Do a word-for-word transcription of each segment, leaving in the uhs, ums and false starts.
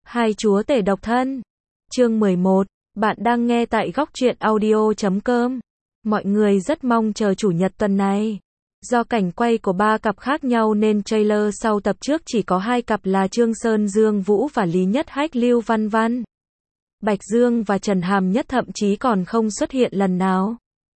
Hai chúa tể độc thân. Chương mười một. Bạn đang nghe tại góc truyện audio chấm com. Mọi người rất mong chờ chủ nhật tuần này. Do cảnh quay của ba cặp khác nhau nên trailer sau tập trước chỉ có hai cặp là Trương Sơn Dương Vũ và Lý Nhất Hách Lưu Văn Văn. Bạch Dương và Trần Hàm Nhất thậm chí còn không xuất hiện lần nào.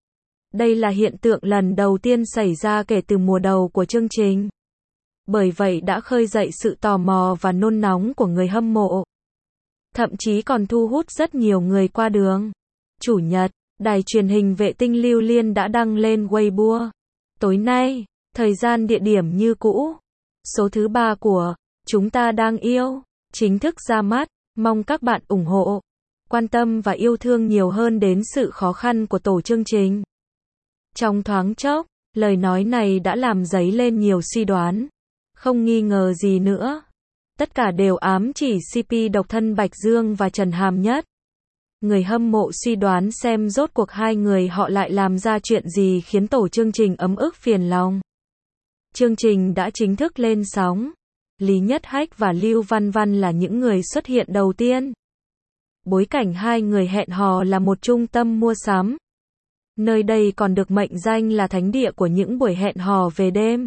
Đây là hiện tượng lần đầu tiên xảy ra kể từ mùa đầu của chương trình. Bởi vậy đã khơi dậy sự tò mò và nôn nóng của người hâm mộ. Thậm chí còn thu hút rất nhiều người qua đường. Chủ nhật, đài truyền hình vệ tinh Lưu Liên đã đăng lên Weibo. Tối nay, thời gian địa điểm như cũ. Số thứ ba của Chúng ta đang yêu chính thức ra mắt, mong các bạn ủng hộ, quan tâm và yêu thương nhiều hơn đến sự khó khăn của tổ chương trình. Trong thoáng chốc, lời nói này đã làm dấy lên nhiều suy đoán. Không nghi ngờ gì nữa. Tất cả đều ám chỉ xê pê độc thân Bạch Dương và Trần Hàm Nhất. Người hâm mộ suy đoán xem rốt cuộc hai người họ lại làm ra chuyện gì khiến tổ chương trình ấm ức phiền lòng. Chương trình đã chính thức lên sóng. Lý Nhất Hách và Lưu Văn Văn là những người xuất hiện đầu tiên. Bối cảnh hai người hẹn hò là một trung tâm mua sắm. Nơi đây còn được mệnh danh là thánh địa của những buổi hẹn hò về đêm.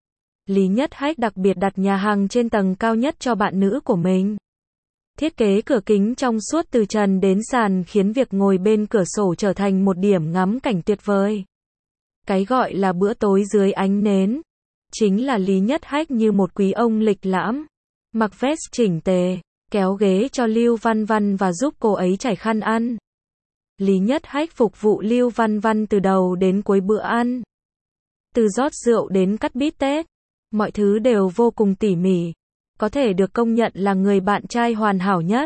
Lý Nhất Hách đặc biệt đặt nhà hàng trên tầng cao nhất cho bạn nữ của mình. Thiết kế cửa kính trong suốt từ trần đến sàn khiến việc ngồi bên cửa sổ trở thành một điểm ngắm cảnh tuyệt vời. Cái gọi là bữa tối dưới ánh nến, chính là Lý Nhất Hách như một quý ông lịch lãm, mặc vest chỉnh tề, kéo ghế cho Lưu Văn Văn và giúp cô ấy trải khăn ăn. Lý Nhất Hách phục vụ Lưu Văn Văn từ đầu đến cuối bữa ăn. Từ rót rượu đến cắt bít tết, mọi thứ đều vô cùng tỉ mỉ. Có thể được công nhận là người bạn trai hoàn hảo nhất.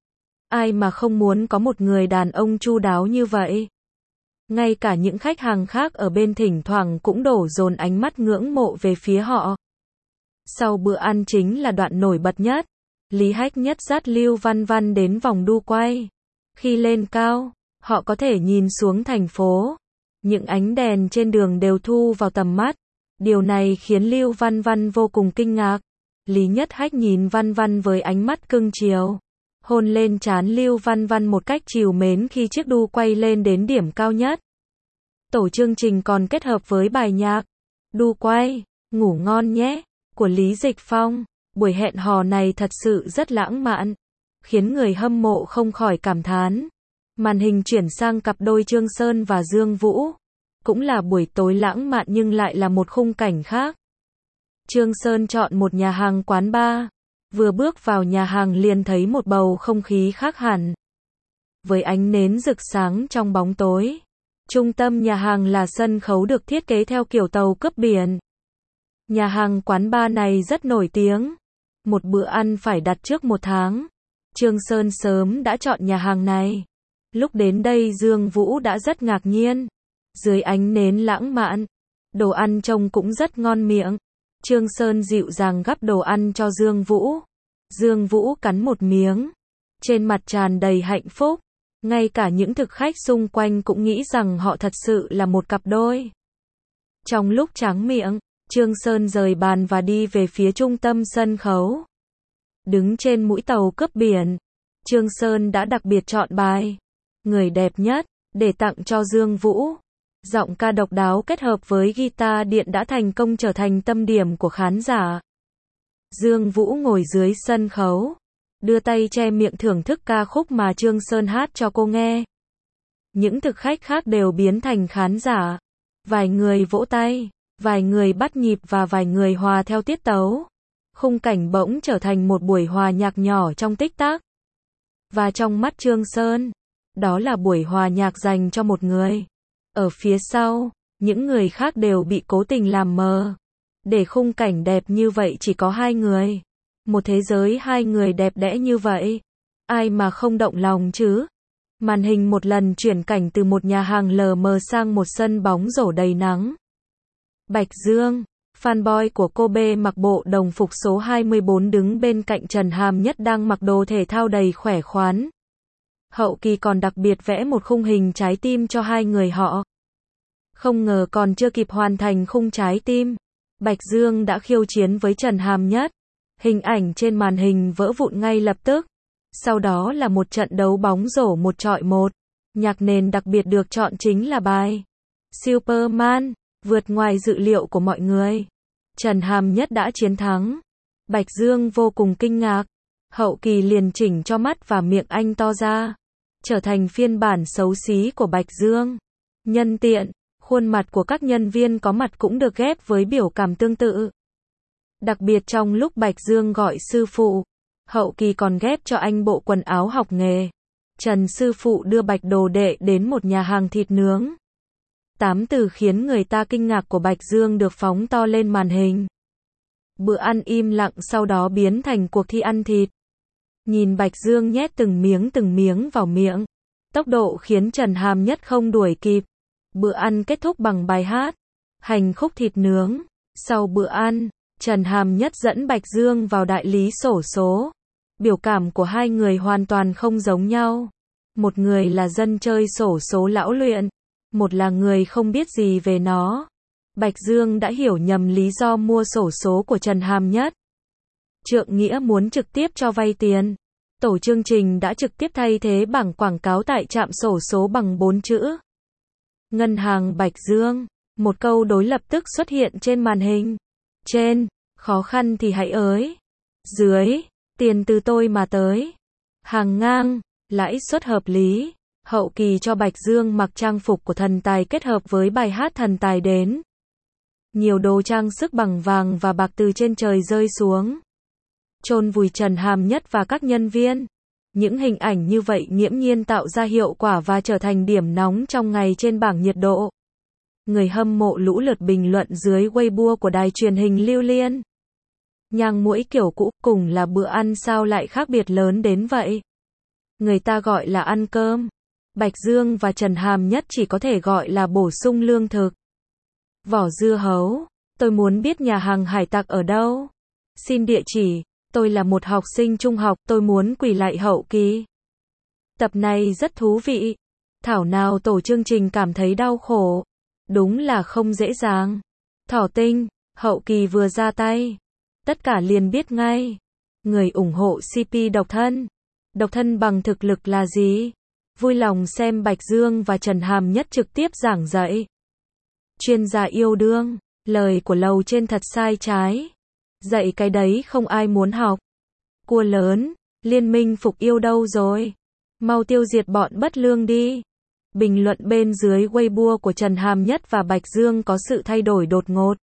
Ai mà không muốn có một người đàn ông chu đáo như vậy. Ngay cả những khách hàng khác ở bên thỉnh thoảng cũng đổ dồn ánh mắt ngưỡng mộ về phía họ. Sau bữa ăn chính là đoạn nổi bật nhất. Lý Hách Nhất dắt Lưu Văn Văn đến vòng đu quay. Khi lên cao, họ có thể nhìn xuống thành phố. Những ánh đèn trên đường đều thu vào tầm mắt. Điều này khiến Lưu Văn Văn vô cùng kinh ngạc. Lý Nhất Hách nhìn Văn Văn với ánh mắt cưng chiều. Hôn lên trán Lưu Văn Văn một cách trìu mến khi chiếc đu quay lên đến điểm cao nhất. Tổ chương trình còn kết hợp với bài nhạc Đu quay, ngủ ngon nhé của Lý Dịch Phong. Buổi hẹn hò này thật sự rất lãng mạn, khiến người hâm mộ không khỏi cảm thán. Màn hình chuyển sang cặp đôi Trương Sơn và Dương Vũ. Cũng là buổi tối lãng mạn nhưng lại là một khung cảnh khác. Trương Sơn chọn một nhà hàng quán bar. Vừa bước vào nhà hàng liền thấy một bầu không khí khác hẳn. Với ánh nến rực sáng trong bóng tối. Trung tâm nhà hàng là sân khấu được thiết kế theo kiểu tàu cướp biển. Nhà hàng quán bar này rất nổi tiếng. Một bữa ăn phải đặt trước một tháng. Trương Sơn sớm đã chọn nhà hàng này. Lúc đến đây Dương Vũ đã rất ngạc nhiên. Dưới ánh nến lãng mạn, đồ ăn trông cũng rất ngon miệng. Trương Sơn dịu dàng gắp đồ ăn cho Dương Vũ. Dương Vũ cắn một miếng, trên mặt tràn đầy hạnh phúc. Ngay cả những thực khách xung quanh cũng nghĩ rằng họ thật sự là một cặp đôi. Trong lúc tráng miệng, Trương Sơn rời bàn và đi về phía trung tâm sân khấu. Đứng trên mũi tàu cướp biển, Trương Sơn đã đặc biệt chọn bài Người đẹp nhất để tặng cho Dương Vũ. Giọng ca độc đáo kết hợp với guitar điện đã thành công trở thành tâm điểm của khán giả. Dương Vũ ngồi dưới sân khấu, đưa tay che miệng thưởng thức ca khúc mà Trương Sơn hát cho cô nghe. Những thực khách khác đều biến thành khán giả. Vài người vỗ tay, vài người bắt nhịp và vài người hòa theo tiết tấu. Khung cảnh bỗng trở thành một buổi hòa nhạc nhỏ trong tích tắc. Và trong mắt Trương Sơn, đó là buổi hòa nhạc dành cho một người. Ở phía sau, những người khác đều bị cố tình làm mờ. Để khung cảnh đẹp như vậy chỉ có hai người. Một thế giới hai người đẹp đẽ như vậy. Ai mà không động lòng chứ? Màn hình một lần chuyển cảnh từ một nhà hàng lờ mờ sang một sân bóng rổ đầy nắng. Bạch Dương, fanboy của Kobe mặc bộ đồng phục số hai mươi bốn đứng bên cạnh Trần Hàm Nhất đang mặc đồ thể thao đầy khỏe khoắn. Hậu kỳ còn đặc biệt vẽ một khung hình trái tim cho hai người họ. Không ngờ còn chưa kịp hoàn thành khung trái tim, Bạch Dương đã khiêu chiến với Trần Hàm Nhất. Hình ảnh trên màn hình vỡ vụn ngay lập tức. Sau đó là một trận đấu bóng rổ một chọi một. Nhạc nền đặc biệt được chọn chính là bài Superman, vượt ngoài dự liệu của mọi người. Trần Hàm Nhất đã chiến thắng. Bạch Dương vô cùng kinh ngạc. Hậu kỳ liền chỉnh cho mắt và miệng anh to ra, trở thành phiên bản xấu xí của Bạch Dương. Nhân tiện, khuôn mặt của các nhân viên có mặt cũng được ghép với biểu cảm tương tự. Đặc biệt trong lúc Bạch Dương gọi sư phụ, hậu kỳ còn ghép cho anh bộ quần áo học nghề. Trần sư phụ đưa Bạch đồ đệ đến một nhà hàng thịt nướng. Tám từ khiến người ta kinh ngạc của Bạch Dương được phóng to lên màn hình. Bữa ăn im lặng sau đó biến thành cuộc thi ăn thịt. Nhìn Bạch Dương nhét từng miếng từng miếng vào miệng, tốc độ khiến Trần Hàm Nhất không đuổi kịp. Bữa ăn kết thúc bằng bài hát Hành khúc thịt nướng. Sau bữa ăn, Trần Hàm Nhất dẫn Bạch Dương vào đại lý xổ số. Biểu cảm của hai người hoàn toàn không giống nhau. Một người là dân chơi xổ số lão luyện, một là người không biết gì về nó. Bạch Dương đã hiểu nhầm lý do mua xổ số của Trần Hàm Nhất. Trượng nghĩa muốn trực tiếp cho vay tiền. Tổ chương trình đã trực tiếp thay thế bảng quảng cáo tại trạm xổ số bằng bốn chữ. Ngân hàng Bạch Dương. Một câu đối lập tức xuất hiện trên màn hình. Trên, khó khăn thì hãy ới. Dưới, tiền từ tôi mà tới. Hàng ngang, lãi suất hợp lý. Hậu kỳ cho Bạch Dương mặc trang phục của thần tài kết hợp với bài hát thần tài đến. Nhiều đồ trang sức bằng vàng và bạc từ trên trời rơi xuống, chôn vùi Trần Hàm Nhất và các nhân viên. Những hình ảnh như vậy nghiễm nhiên tạo ra hiệu quả và trở thành điểm nóng trong ngày trên bảng nhiệt độ. Người hâm mộ lũ lượt bình luận dưới Weibo của đài truyền hình Lưu Liên. Nhang muỗi kiểu cũ, cùng là bữa ăn sao lại khác biệt lớn đến vậy? Người ta gọi là ăn cơm. Bạch Dương và Trần Hàm Nhất chỉ có thể gọi là bổ sung lương thực. Vỏ dưa hấu. Tôi muốn biết nhà hàng hải tặc ở đâu. Xin địa chỉ. Tôi là một học sinh trung học, tôi muốn quỳ lạy hậu kỳ. Tập này rất thú vị. Thảo nào tổ chương trình cảm thấy đau khổ. Đúng là không dễ dàng. Thỏ tinh, hậu kỳ vừa ra tay. Tất cả liền biết ngay. Người ủng hộ xê pê độc thân. Độc thân bằng thực lực là gì? Vui lòng xem Bạch Dương và Trần Hàm Nhất trực tiếp giảng dạy. Chuyên gia yêu đương. Lời của lầu trên thật sai trái. Dạy cái đấy không ai muốn học. Cua lớn, liên minh phục yêu đâu rồi? Mau tiêu diệt bọn bất lương đi. Bình luận bên dưới Weibo của Trần Hàm Nhất và Bạch Dương có sự thay đổi đột ngột.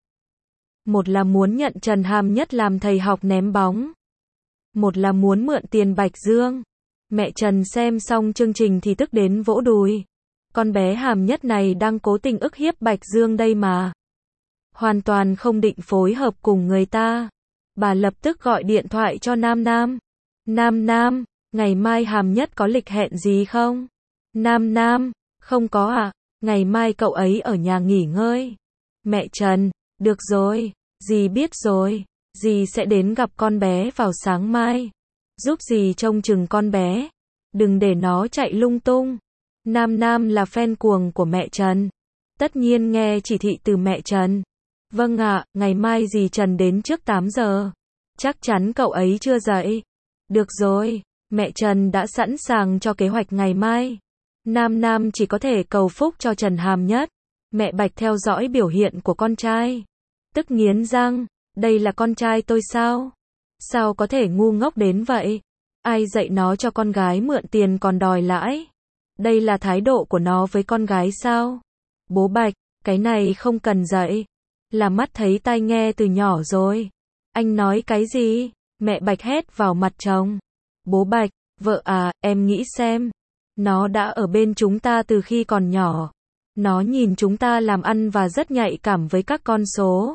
Một là muốn nhận Trần Hàm Nhất làm thầy học ném bóng. Một là muốn mượn tiền Bạch Dương. Mẹ Trần xem xong chương trình thì tức đến vỗ đùi. Con bé Hàm Nhất này đang cố tình ức hiếp Bạch Dương đây mà. Hoàn toàn không định phối hợp cùng người ta. Bà lập tức gọi điện thoại cho Nam Nam. Nam Nam, ngày mai Hàm Nhất có lịch hẹn gì không? Nam Nam, không có à, ngày mai cậu ấy ở nhà nghỉ ngơi. Mẹ Trần, được rồi, dì biết rồi, dì sẽ đến gặp con bé vào sáng mai. Giúp dì trông chừng con bé, đừng để nó chạy lung tung. Nam Nam là fan cuồng của mẹ Trần. Tất nhiên nghe chỉ thị từ mẹ Trần. Vâng ạ, ngày mai dì Trần đến trước tám giờ. Chắc chắn cậu ấy chưa dậy. Được rồi, mẹ Trần đã sẵn sàng cho kế hoạch ngày mai. Nam Nam chỉ có thể cầu phúc cho Trần Hàm Nhất. Mẹ Bạch theo dõi biểu hiện của con trai. Tức nghiến răng, đây là con trai tôi sao? Sao có thể ngu ngốc đến vậy? Ai dạy nó cho con gái mượn tiền còn đòi lãi? Đây là thái độ của nó với con gái sao? Bố Bạch, cái này không cần dạy. Là mắt thấy tai nghe từ nhỏ rồi. Anh nói cái gì? Mẹ Bạch hét vào mặt chồng. Bố Bạch, vợ à, em nghĩ xem. Nó đã ở bên chúng ta từ khi còn nhỏ. Nó nhìn chúng ta làm ăn và rất nhạy cảm với các con số.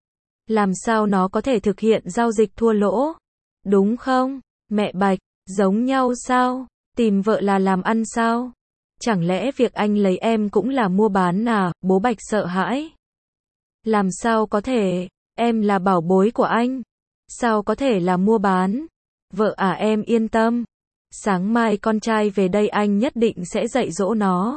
Làm sao nó có thể thực hiện giao dịch thua lỗ? Đúng không? Mẹ Bạch, giống nhau sao? Tìm vợ là làm ăn sao? Chẳng lẽ việc anh lấy em cũng là mua bán à? Bố Bạch sợ hãi. Làm sao có thể? Em là bảo bối của anh. Sao có thể là mua bán? Vợ à, em yên tâm. Sáng mai con trai về đây anh nhất định sẽ dạy dỗ nó.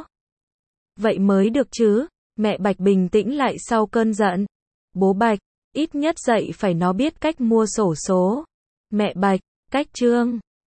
Vậy mới được chứ. Mẹ Bạch bình tĩnh lại sau cơn giận. Bố Bạch, ít nhất dạy phải nó biết cách mua xổ số. Mẹ Bạch, cách chương.